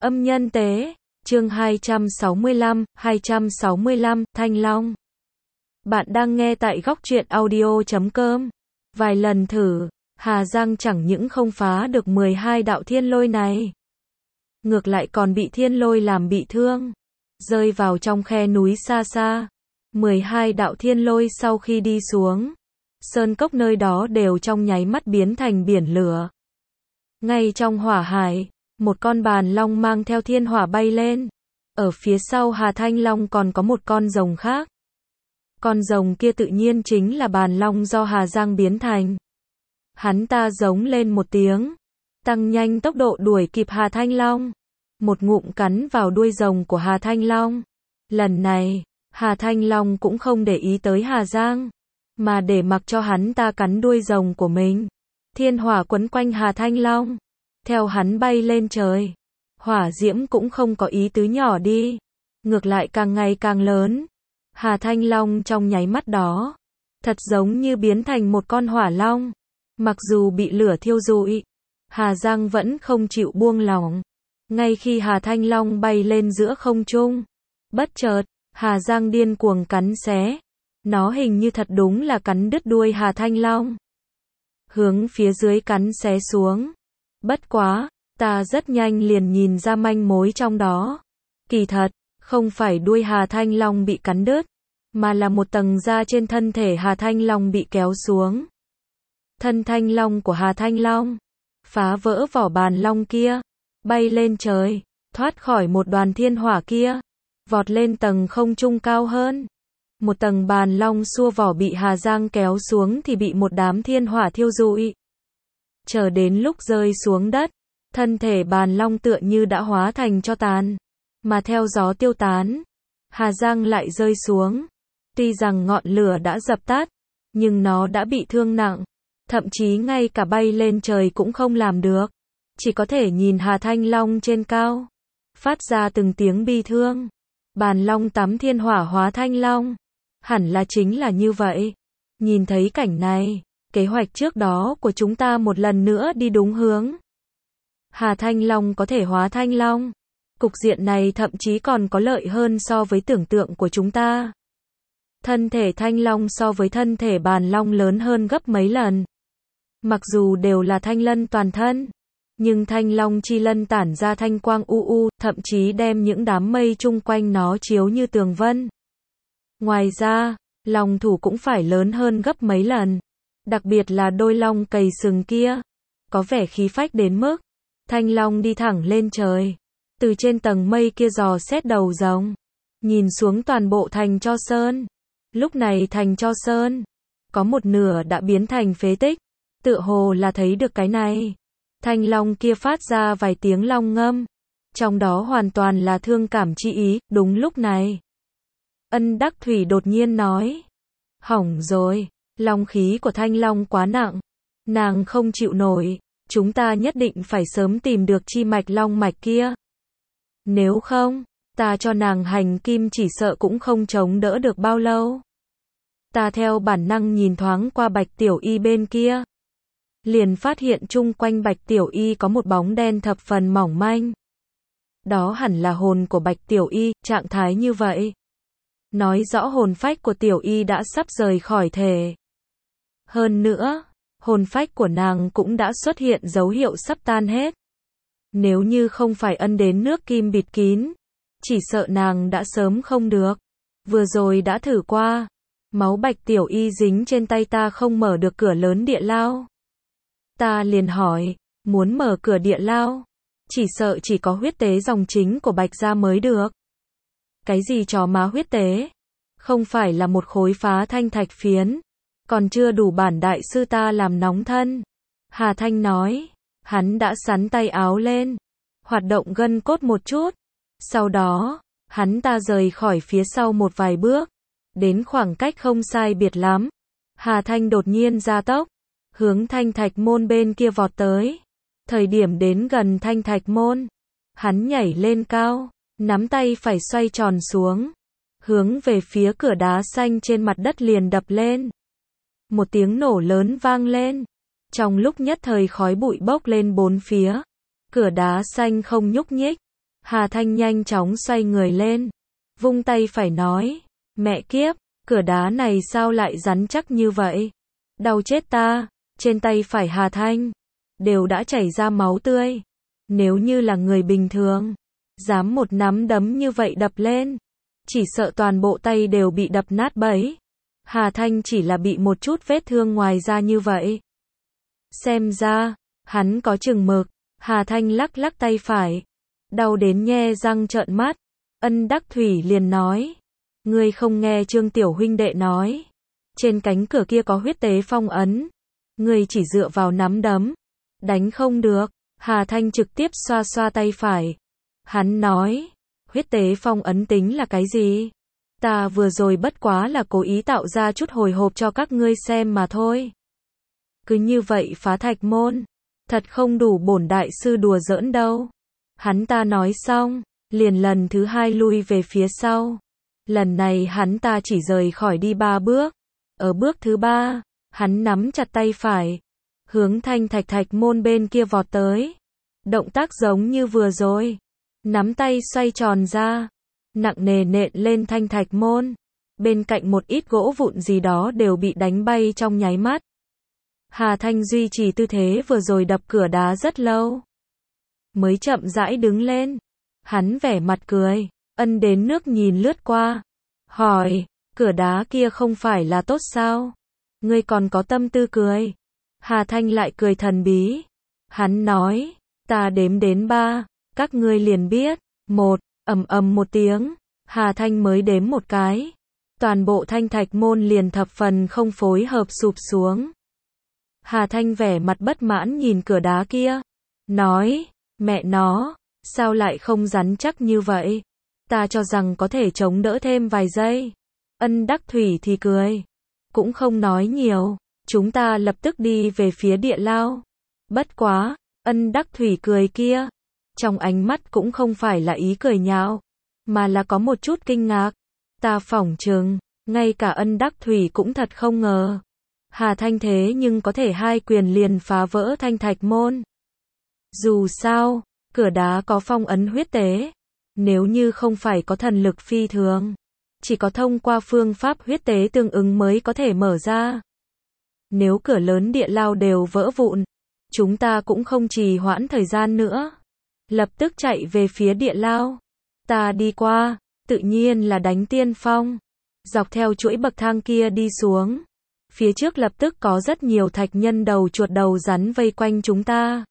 Âm nhân tế, chương 265, Thanh Long. Bạn đang nghe tại góc truyện audio.com. Vài lần thử, Hà Giang chẳng những không phá được 12 đạo thiên lôi này, ngược lại còn bị thiên lôi làm bị thương, rơi vào trong khe núi xa xa. 12 đạo thiên lôi sau khi đi xuống, sơn cốc nơi đó đều trong nháy mắt biến thành biển lửa. Ngay trong hỏa hải, một con bàn long mang theo thiên hỏa bay lên. Ở phía sau Hà Thanh Long còn có một con rồng khác. Con rồng kia tự nhiên chính là bàn long do Hà Giang biến thành. Hắn ta giống lên một tiếng, tăng nhanh tốc độ đuổi kịp Hà Thanh Long. Một ngụm cắn vào đuôi rồng của Hà Thanh Long. Lần này, Hà Thanh Long cũng không để ý tới Hà Giang, mà để mặc cho hắn ta cắn đuôi rồng của mình. Thiên hỏa quấn quanh Hà Thanh Long, theo hắn bay lên trời. Hỏa diễm cũng không có ý tứ nhỏ đi, ngược lại càng ngày càng lớn. Hà Thanh Long trong nháy mắt đó, thật giống như biến thành một con hỏa long. Mặc dù bị lửa thiêu rụi, Hà Giang vẫn không chịu buông lỏng. Ngay khi Hà Thanh Long bay lên giữa không trung, bất chợt, Hà Giang điên cuồng cắn xé. Nó hình như thật đúng là cắn đứt đuôi Hà Thanh Long, hướng phía dưới cắn xé xuống. Bất quá, ta rất nhanh liền nhìn ra manh mối trong đó. Kỳ thật, không phải đuôi Hà Thanh Long bị cắn đứt, mà là một tầng da trên thân thể Hà Thanh Long bị kéo xuống. Thân thanh long của Hà Thanh Long phá vỡ vỏ bàn long kia, bay lên trời, thoát khỏi một đoàn thiên hỏa kia, vọt lên tầng không trung cao hơn. Một tầng bàn long xua vỏ bị Hà Giang kéo xuống thì bị một đám thiên hỏa thiêu rụi. Chờ đến lúc rơi xuống đất, thân thể bàn long tựa như đã hóa thành tro tàn, mà theo gió tiêu tán. Hà Giang lại rơi xuống. Tuy rằng ngọn lửa đã dập tắt, nhưng nó đã bị thương nặng, thậm chí ngay cả bay lên trời cũng không làm được. Chỉ có thể nhìn Hà Thanh Long trên cao, phát ra từng tiếng bi thương. Bàn long tắm thiên hỏa hóa thanh long, hẳn là chính là như vậy. Nhìn thấy cảnh này, kế hoạch trước đó của chúng ta một lần nữa đi đúng hướng. Hà Thanh Long có thể hóa thanh long. Cục diện này thậm chí còn có lợi hơn so với tưởng tượng của chúng ta. Thân thể thanh long so với thân thể bàn long lớn hơn gấp mấy lần. Mặc dù đều là thanh lân toàn thân, nhưng thanh long chi lân tản ra thanh quang thậm chí đem những đám mây chung quanh nó chiếu như tường vân. Ngoài ra, long thủ cũng phải lớn hơn gấp mấy lần. Đặc biệt là đôi long cầy sừng kia, có vẻ khí phách đến mức thanh long đi thẳng lên trời, từ trên tầng mây kia dò xét đầu rồng, nhìn xuống toàn bộ thành Cho Sơn. Lúc này thành Cho Sơn có một nửa đã biến thành phế tích, tựa hồ là thấy được cái này. Thanh long kia phát ra vài tiếng long ngâm, trong đó hoàn toàn là thương cảm chi ý. Đúng lúc này, Ân Đắc Thủy đột nhiên nói: hỏng rồi, long khí của thanh long quá nặng, nàng không chịu nổi, chúng ta nhất định phải sớm tìm được chi mạch long mạch kia. Nếu không, ta cho nàng hành kim chỉ sợ cũng không chống đỡ được bao lâu. Ta theo bản năng nhìn thoáng qua Bạch Tiểu Y bên kia, liền phát hiện chung quanh Bạch Tiểu Y có một bóng đen thập phần mỏng manh. Đó hẳn là hồn của Bạch Tiểu Y. Trạng thái như vậy nói rõ hồn phách của Tiểu Y đã sắp rời khỏi thể. Hơn nữa, hồn phách của nàng cũng đã xuất hiện dấu hiệu sắp tan hết. Nếu như không phải ân đến nước kim bịt kín, chỉ sợ nàng đã sớm không được. Vừa rồi đã thử qua, máu Bạch Tiểu Y dính trên tay ta không mở được cửa lớn địa lao. Ta liền hỏi, muốn mở cửa địa lao, chỉ sợ chỉ có huyết tế dòng chính của Bạch gia mới được. Cái gì chó má huyết tế? Không phải là một khối phá thanh thạch phiến, còn chưa đủ bản đại sư ta làm nóng thân. Hà Thanh nói, hắn đã xắn tay áo lên, hoạt động gân cốt một chút. Sau đó, hắn ta rời khỏi phía sau một vài bước, đến khoảng cách không sai biệt lắm. Hà Thanh đột nhiên gia tốc, hướng thanh thạch môn bên kia vọt tới. Thời điểm đến gần thanh thạch môn, hắn nhảy lên cao, nắm tay phải xoay tròn xuống, hướng về phía cửa đá xanh trên mặt đất liền đập lên. Một tiếng nổ lớn vang lên, trong lúc nhất thời khói bụi bốc lên bốn phía. Cửa đá xanh không nhúc nhích, Hà Thanh nhanh chóng xoay người lên, vung tay phải nói, mẹ kiếp, cửa đá này sao lại rắn chắc như vậy? Đau chết ta, trên tay phải Hà Thanh, đều đã chảy ra máu tươi. Nếu như là người bình thường, dám một nắm đấm như vậy đập lên, chỉ sợ toàn bộ tay đều bị đập nát bấy. Hà Thanh chỉ là bị một chút vết thương ngoài da như vậy. Xem ra, hắn có chừng mực. Hà Thanh lắc lắc tay phải, đau đến nhe răng trợn mắt. Ân Đắc Thủy liền nói, ngươi không nghe Trương tiểu huynh đệ nói, trên cánh cửa kia có huyết tế phong ấn, ngươi chỉ dựa vào nắm đấm, đánh không được. Hà Thanh trực tiếp xoa xoa tay phải. Hắn nói, huyết tế phong ấn tính là cái gì? Ta vừa rồi bất quá là cố ý tạo ra chút hồi hộp cho các ngươi xem mà thôi. Cứ như vậy phá thạch môn, thật không đủ bổn đại sư đùa giỡn đâu. Hắn ta nói xong, liền lần thứ hai lui về phía sau. Lần này hắn ta chỉ rời khỏi đi 3 bước. Ở bước thứ 3, hắn nắm chặt tay phải, hướng thanh thạch môn bên kia vọt tới. Động tác giống như vừa rồi, nắm tay xoay tròn ra, nặng nề nện lên thanh thạch môn. Bên cạnh một ít gỗ vụn gì đó đều bị đánh bay trong nháy mắt. Hà Thanh duy trì tư thế vừa rồi đập cửa đá rất lâu, mới chậm rãi đứng lên. Hắn vẻ mặt cười, Ân đến nước nhìn lướt qua, hỏi, cửa đá kia không phải là tốt sao? Ngươi còn có tâm tư cười. Hà Thanh lại cười thần bí. Hắn nói, ta đếm đến 3, các ngươi liền biết. 1, ầm ầm một tiếng, Hà Thanh mới đếm một cái. Toàn bộ thanh thạch môn liền thập phần không phối hợp sụp xuống. Hà Thanh vẻ mặt bất mãn nhìn cửa đá kia, nói, mẹ nó, sao lại không rắn chắc như vậy? Ta cho rằng có thể chống đỡ thêm vài giây. Ân Đắc Thủy thì cười, cũng không nói nhiều, chúng ta lập tức đi về phía địa lao. Bất quá, Ân Đắc Thủy cười kia, trong ánh mắt cũng không phải là ý cười nhạo, mà là có một chút kinh ngạc. Ta phỏng chừng, ngay cả Ân Đắc Thủy cũng thật không ngờ. Hà Thanh thế nhưng có thể 2 quyền liền phá vỡ thanh thạch môn. Dù sao, cửa đá có phong ấn huyết tế. Nếu như không phải có thần lực phi thường, chỉ có thông qua phương pháp huyết tế tương ứng mới có thể mở ra. Nếu cửa lớn địa lao đều vỡ vụn, chúng ta cũng không trì hoãn thời gian nữa. Lập tức chạy về phía địa lao. Ta đi qua, tự nhiên là đánh tiên phong. Dọc theo chuỗi bậc thang kia đi xuống. Phía trước lập tức có rất nhiều thạch nhân đầu chuột đầu rắn vây quanh chúng ta.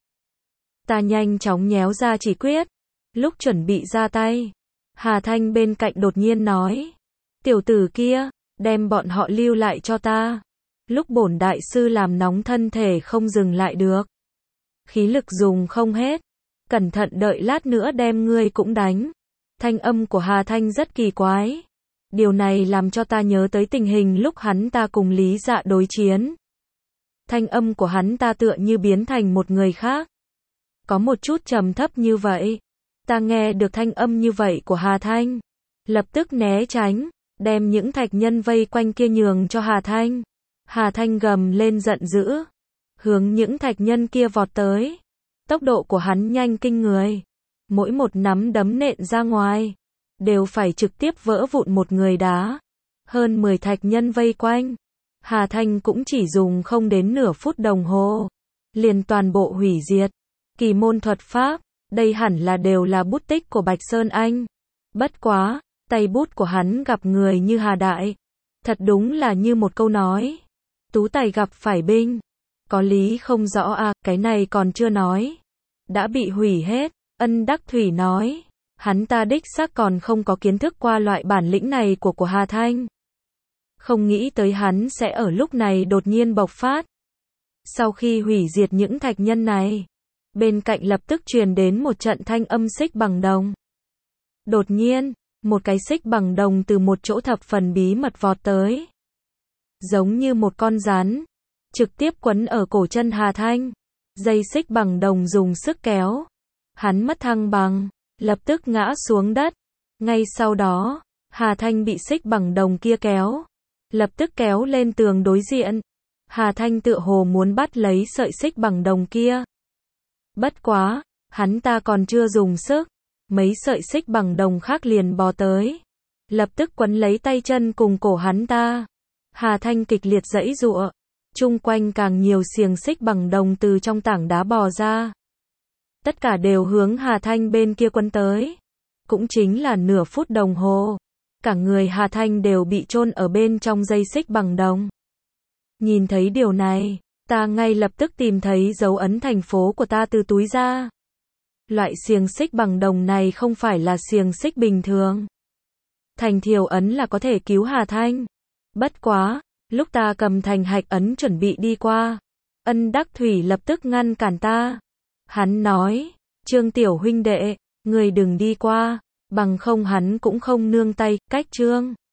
Ta nhanh chóng nhéo ra chỉ quyết. Lúc chuẩn bị ra tay, Hà Thanh bên cạnh đột nhiên nói, tiểu tử kia, đem bọn họ lưu lại cho ta. Lúc bổn đại sư làm nóng thân thể không dừng lại được. Khí lực dùng không hết. Cẩn thận đợi lát nữa đem ngươi cũng đánh. Thanh âm của Hà Thanh rất kỳ quái. Điều này làm cho ta nhớ tới tình hình lúc hắn ta cùng Lý Dạ đối chiến. Thanh âm của hắn ta tựa như biến thành một người khác. Có một chút trầm thấp như vậy. Ta nghe được thanh âm như vậy của Hà Thanh, lập tức né tránh, đem những thạch nhân vây quanh kia nhường cho Hà Thanh. Hà Thanh gầm lên giận dữ, hướng những thạch nhân kia vọt tới. Tốc độ của hắn nhanh kinh người, mỗi một nắm đấm nện ra ngoài, đều phải trực tiếp vỡ vụn một người đá. Hơn 10 thạch nhân vây quanh, Hà Thanh cũng chỉ dùng không đến nửa phút đồng hồ, liền toàn bộ hủy diệt. Kỳ môn thuật pháp, đây hẳn là đều là bút tích của Bạch Sơn Anh. Bất quá, tay bút của hắn gặp người như Hà Đại. Thật đúng là như một câu nói. Tú tài gặp phải binh. Có lý không rõ à, cái này còn chưa nói. Đã bị hủy hết. Ân Đắc Thủy nói. Hắn ta đích xác còn không có kiến thức qua loại bản lĩnh này của Hà Thanh. Không nghĩ tới hắn sẽ ở lúc này đột nhiên bộc phát. Sau khi hủy diệt những thạch nhân này, bên cạnh lập tức truyền đến một trận thanh âm xích bằng đồng. Đột nhiên, một cái xích bằng đồng từ một chỗ thập phần bí mật vọt tới. Giống như một con rắn, trực tiếp quấn ở cổ chân Hà Thanh. Dây xích bằng đồng dùng sức kéo. Hắn mất thăng bằng, lập tức ngã xuống đất. Ngay sau đó, Hà Thanh bị xích bằng đồng kia kéo. Lập tức kéo lên tường đối diện. Hà Thanh tựa hồ muốn bắt lấy sợi xích bằng đồng kia. Bất quá, hắn ta còn chưa dùng sức, mấy sợi xích bằng đồng khác liền bò tới, lập tức quấn lấy tay chân cùng cổ hắn ta. Hà Thanh kịch liệt giãy giụa, chung quanh càng nhiều xiềng xích bằng đồng từ trong tảng đá bò ra. Tất cả đều hướng Hà Thanh bên kia quấn tới. Cũng chính là nửa phút đồng hồ, cả người Hà Thanh đều bị chôn ở bên trong dây xích bằng đồng. Nhìn thấy điều này, ta ngay lập tức tìm thấy dấu ấn thành phố của ta từ túi ra. Loại xiềng xích bằng đồng này không phải là xiềng xích bình thường. Thành thiều ấn là có thể cứu Hà Thanh. Bất quá, lúc ta cầm thành hạch ấn chuẩn bị đi qua, Ân Đắc Thủy lập tức ngăn cản ta. Hắn nói, Trương tiểu huynh đệ, người đừng đi qua, bằng không hắn cũng không nương tay, cách Trương